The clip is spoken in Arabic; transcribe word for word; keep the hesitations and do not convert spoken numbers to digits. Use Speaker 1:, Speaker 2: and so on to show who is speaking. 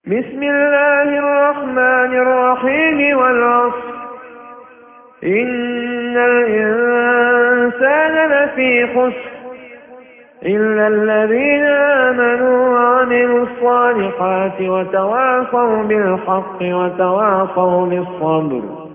Speaker 1: بسم الله الرحمن الرحيم والعصر إن الإنسان لفي خسر إلا الذين آمنوا وعملوا الصالحات وتواصوا بالحق وتواصوا بالصبر.